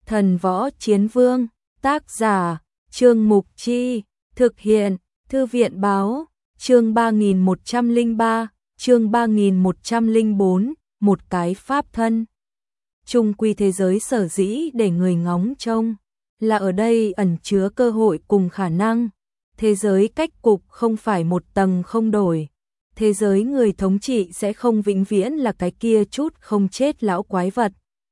Thần Võ Chiến Vương, tác giả, Trương Mục Chi, thực hiện, Thư viện Báo, chương 3103, chương 3104, một cái pháp thân. Trung quy thế giới sở dĩ để người ngóng trông, là ở đây ẩn chứa cơ hội cùng khả năng. Thế giới cách cục không phải một tầng không đổi. Thế giới người thống trị sẽ không vĩnh viễn là cái kia chút không chết lão quái vật.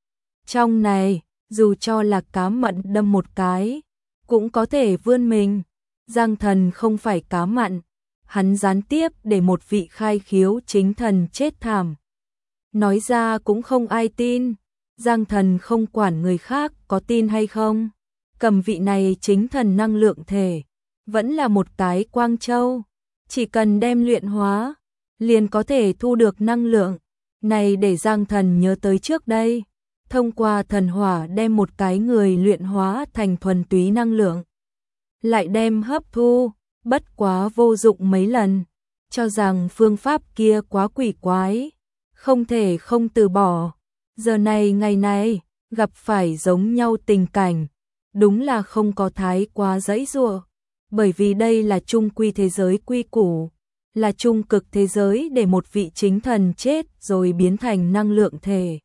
Trong này, dù cho là cá mặn đâm một cái, cũng có thể vươn mình. Giang Thần không phải cá mặn, hắn gián tiếp để một vị khai khiếu chính thần chết thảm. Nói ra cũng không ai tin, Giang Thần không quản người khác có tin hay không. Cầm vị này chính thần năng lượng thể, vẫn là một cái quang châu, chỉ cần đem luyện hóa, liền có thể thu được năng lượng. Này để Giang Thần nhớ tới trước đây, thông qua thần hỏa đem một cái người luyện hóa thành thuần túy năng lượng, lại đem hấp thu, bất quá vô dụng mấy lần, cho rằng phương pháp kia quá quỷ quái, không thể không từ bỏ. Giờ này ngày này, gặp phải giống nhau tình cảnh, đúng là không có thái quá dãy dụa, bởi vì đây là trung quy thế giới quy củ, là trung cực thế giới để một vị chính thần chết rồi biến thành năng lượng thể,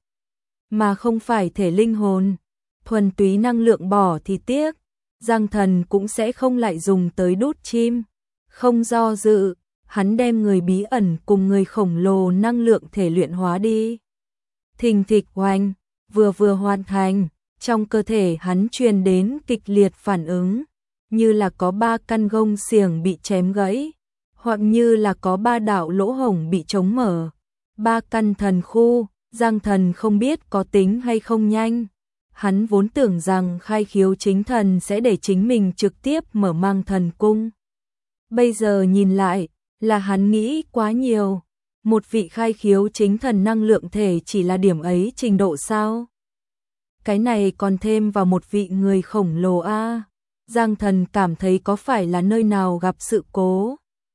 mà không phải thể linh hồn. Thuần túy năng lượng bỏ thì tiếc, Giang Thần cũng sẽ không lại dùng tới đút chim. Không do dự, hắn đem người bí ẩn cùng người khổng lồ năng lượng thể luyện hóa đi. Thình thịch oanh, vừa hoàn thành, trong cơ thể hắn truyền đến kịch liệt phản ứng, như là có 3 căn gông xiềng bị chém gãy, hoặc như là có 3 đạo lỗ hổng bị chống mở. 3 căn thần khu, Giang Thần không biết có tính hay không nhanh. Hắn vốn tưởng rằng khai khiếu chính thần sẽ để chính mình trực tiếp mở mang thần cung. Bây giờ nhìn lại, là hắn nghĩ quá nhiều. Một vị khai khiếu chính thần năng lượng thể chỉ là điểm ấy trình độ sao? Cái này còn thêm vào một vị người khổng lồ a. Giang Thần cảm thấy có phải là nơi nào gặp sự cố.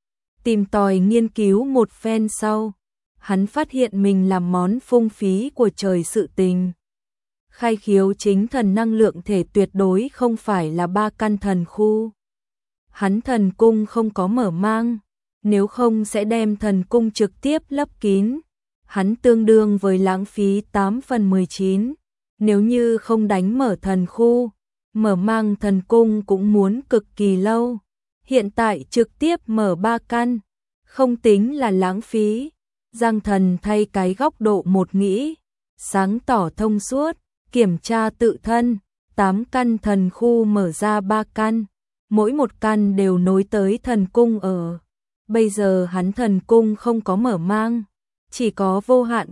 Tìm tòi nghiên cứu một phen sau, hắn phát hiện mình làm món phung phí của trời sự tình. Khai khiếu chính thần năng lượng thể tuyệt đối không phải là 3 căn thần khu. Hắn thần cung không có mở mang, nếu không sẽ đem thần cung trực tiếp lấp kín. Hắn tương đương với lãng phí 8/19. Nếu như không đánh mở thần khu, mở mang thần cung cũng muốn cực kỳ lâu. Hiện tại trực tiếp mở 3 căn, không tính là lãng phí. Giang Thần thay cái góc độ một nghĩ, sáng tỏ thông suốt, kiểm tra tự thân, 8 căn thần khu mở ra 3 căn, mỗi một căn đều nối tới thần cung ở. Bây giờ hắn thần cung không có mở mang, chỉ có vô hạn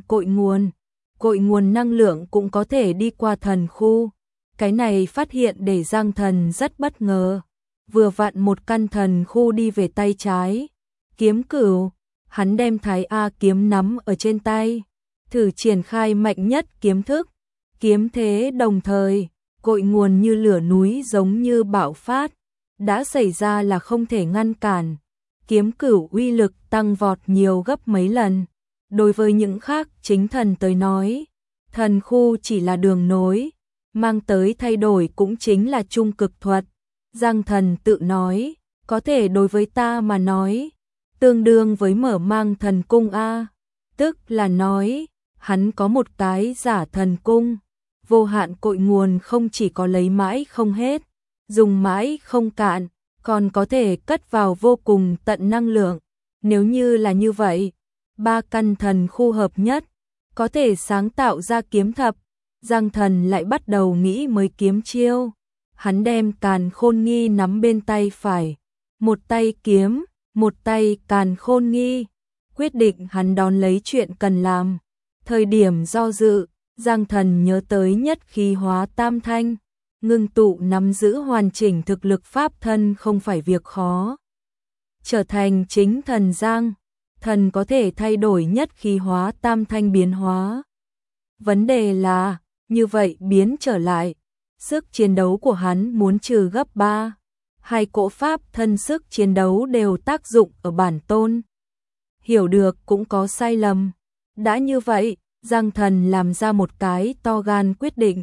cội nguồn năng lượng cũng có thể đi qua thần khu. Cái này phát hiện để Giang Thần rất bất ngờ. Vừa vặn một căn thần khu đi về tay trái, kiếm cửu, hắn đem Thái A kiếm nắm ở trên tay, thử triển khai mạnh nhất kiếm thức, kiếm thế đồng thời, cội nguồn như lửa núi giống như bạo phát, đã xảy ra là không thể ngăn cản. Kiếm cửu uy lực tăng vọt nhiều gấp mấy lần. Đối với những khác chính thần tới nói, thần khu chỉ là đường nối, mang tới thay đổi cũng chính là trung cực thuật. Giang Thần tự nói, có thể đối với ta mà nói, tương đương với mở mang thần cung A. Tức là nói, hắn có một cái giả thần cung, vô hạn cội nguồn không chỉ có lấy mãi không hết, dùng mãi không cạn, còn có thể cất vào vô cùng tận năng lượng. Nếu như là như vậy, 3 căn thần khu hợp nhất, có thể sáng tạo ra kiếm thập. Giang Thần lại bắt đầu nghĩ mới kiếm chiêu. Hắn đem Càn Khôn Nghi nắm bên tay phải, một tay kiếm, một tay Càn Khôn Nghi. Quyết định hắn đón lấy chuyện cần làm. Thời điểm do dự, Giang Thần nhớ tới nhất khí hóa tam thanh, ngưng tụ nắm giữ hoàn chỉnh thực lực pháp thân không phải việc khó. Trở thành chính thần Giang, thần có thể thay đổi nhất khí hóa tam thanh biến hóa. Vấn đề là, như vậy biến trở lại, sức chiến đấu của hắn muốn trừ gấp 3. 2 cỗ pháp thân sức chiến đấu đều tác dụng ở bản tôn. Hiểu được cũng có sai lầm. Đã như vậy, Giang Thần làm ra một cái to gan quyết định.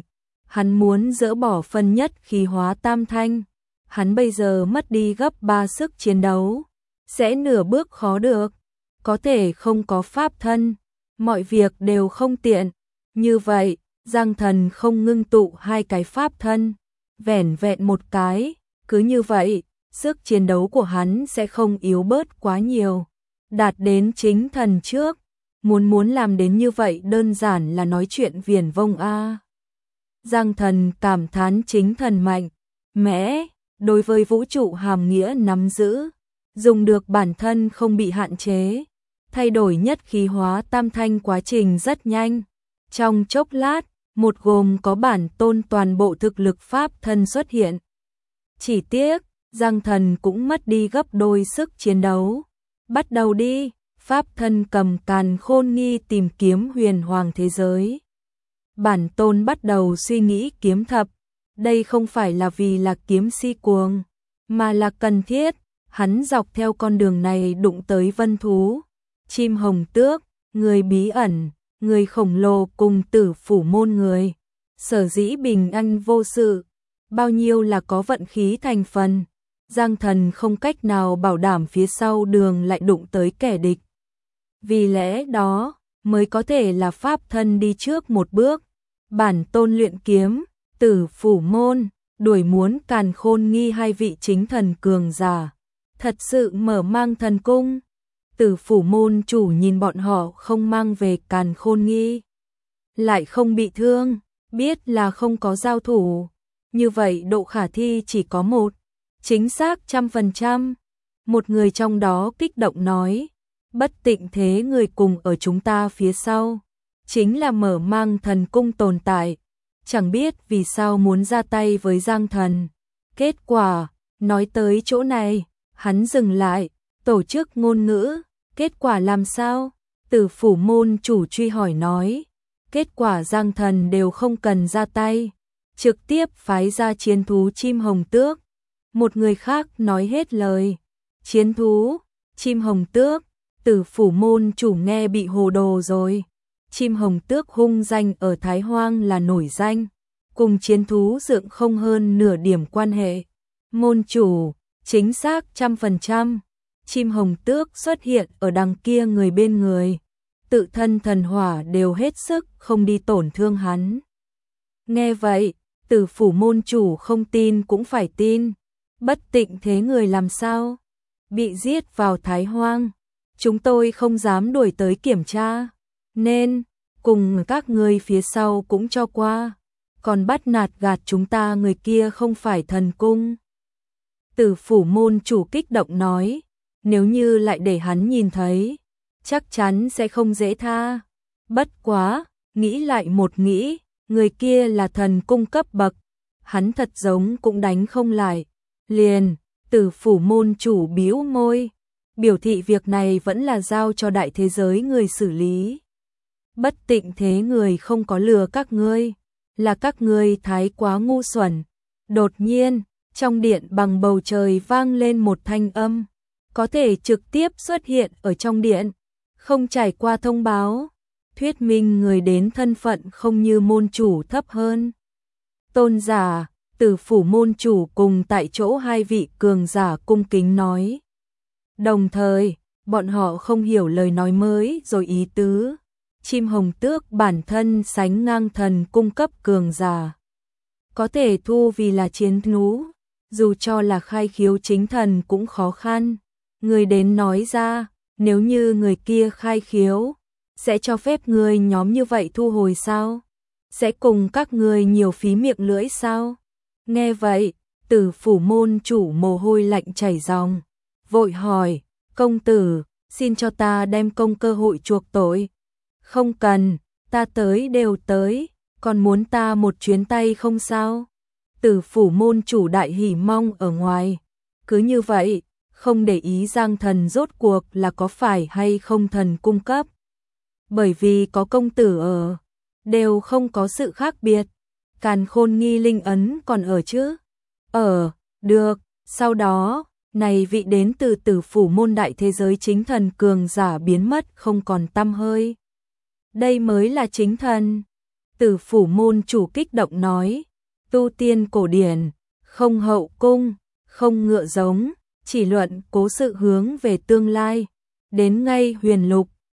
hắn muốn dỡ bỏ phân nhất khí hóa tam thanh. Hắn bây giờ mất đi gấp 3 sức chiến đấu, sẽ nửa bước khó được, có thể không có pháp thân, mọi việc đều không tiện. Như vậy, Giang Thần không ngưng tụ 2 cái pháp thân, vẻn vẹn một cái, cứ như vậy, sức chiến đấu của hắn sẽ không yếu bớt quá nhiều, đạt đến chính thần trước. Muốn làm đến như vậy đơn giản là nói chuyện viển vông a. Giang Thần cảm thán chính thần mạnh mẽ, đối với vũ trụ hàm nghĩa nắm giữ, dùng được bản thân không bị hạn chế, thay đổi nhất khí hóa tam thanh quá trình rất nhanh. Trong chốc lát, một gồm có bản tôn toàn bộ thực lực pháp thân xuất hiện. Chỉ tiếc, Giang Thần cũng mất đi gấp đôi sức chiến đấu. Bắt đầu đi, pháp thân cầm càn khôn nghi tìm kiếm huyền hoàng thế giới. Bản tôn bắt đầu suy nghĩ kiếm thập, đây không phải là vì là kiếm si cuồng, mà là cần thiết. Hắn dọc theo con đường này đụng tới vân thú, chim hồng tước, người bí ẩn, người khổng lồ cùng tử phủ môn người. Sở dĩ bình an vô sự, bao nhiêu là có vận khí thành phần. Giang Thần không cách nào bảo đảm phía sau đường lại đụng tới kẻ địch. Vì lẽ đó, mới có thể là pháp thân đi trước một bước. Bản tôn luyện kiếm, tử phủ môn, đuổi muốn càn khôn nghi 2 vị chính thần cường giả. Thật sự mở mang thần cung. Tử phủ môn chủ nhìn bọn họ không mang về càn khôn nghi, lại không bị thương, biết là không có giao thủ. Như vậy độ khả thi chỉ có một, chính xác 100%. Một người trong đó kích động nói, bất tịnh thế người cùng ở chúng ta phía sau, chính là mở mang thần cung tồn tại. Chẳng biết vì sao muốn ra tay với Giang Thần. Kết quả, nói tới chỗ này, hắn dừng lại, tổ chức ngôn ngữ. Kết quả làm sao? Tử phủ môn chủ truy hỏi nói. Kết quả Giang Thần đều không cần ra tay, trực tiếp phái ra chiến thú chim hồng tước. Một người khác nói hết lời. Chiến thú, chim hồng tước, tử phủ môn chủ nghe bị hồ đồ rồi. Chim hồng tước hung danh ở Thái Hoang là nổi danh, cùng chiến thú dượng không hơn nửa điểm quan hệ. Môn chủ, chính xác 100%. Chim hồng tước xuất hiện ở đằng kia người bên người, tự thân thần hỏa đều hết sức không đi tổn thương hắn. Nghe vậy, tử phủ môn chủ không tin cũng phải tin. Bất tịnh thế người làm sao? Bị giết vào Thái Hoang. Chúng tôi không dám đuổi tới kiểm tra, nên cùng các người phía sau cũng cho qua. Còn bắt nạt gạt chúng ta người kia không phải thần cung. Tử phủ môn chủ kích động nói, nếu như lại để hắn nhìn thấy, chắc chắn sẽ không dễ tha. Bất quá, nghĩ lại một nghĩ, người kia là thần cung cấp bậc, hắn thật giống cũng đánh không lại. Liền, tử phủ môn chủ bĩu môi, biểu thị việc này vẫn là giao cho đại thế giới người xử lý. Bất tịnh thế người không có lừa các ngươi, là các ngươi thái quá ngu xuẩn. Đột nhiên, trong điện bằng bầu trời vang lên một thanh âm, có thể trực tiếp xuất hiện ở trong điện, không trải qua thông báo, thuyết minh người đến thân phận không như môn chủ thấp hơn. Tôn giả, tử phủ môn chủ cùng tại chỗ 2 vị cường giả cung kính nói. Đồng thời, bọn họ không hiểu lời nói mới rồi ý tứ. Chim hồng tước bản thân sánh ngang thần cung cấp cường giả, có thể thu vì là chiến thú, dù cho là khai khiếu chính thần cũng khó khăn. Người đến nói ra, nếu như người kia khai khiếu, sẽ cho phép người nhóm như vậy thu hồi sao? Sẽ cùng các người nhiều phí miệng lưỡi sao? Nghe vậy, tử phủ môn chủ mồ hôi lạnh chảy ròng, vội hỏi, công tử, xin cho ta đem công cơ hội chuộc tội. Không cần, ta tới đều tới, còn muốn ta một chuyến tay không sao? Tử phủ môn chủ đại hỉ mong ở ngoài. Cứ như vậy, không để ý Giang Thần rốt cuộc là có phải hay không thần cung cấp. Bởi vì có công tử ở, đều không có sự khác biệt. Càn khôn nghi linh ấn còn ở chứ? Được, sau đó, này vị đến từ tử phủ môn đại thế giới chính thần cường giả biến mất không còn tăm hơi. Đây mới là chính thần. Tử phủ môn chủ kích động nói, tu tiên cổ điển, không hậu cung, không ngựa giống, chỉ luận cố sự hướng về tương lai. Đến ngay huyền lục,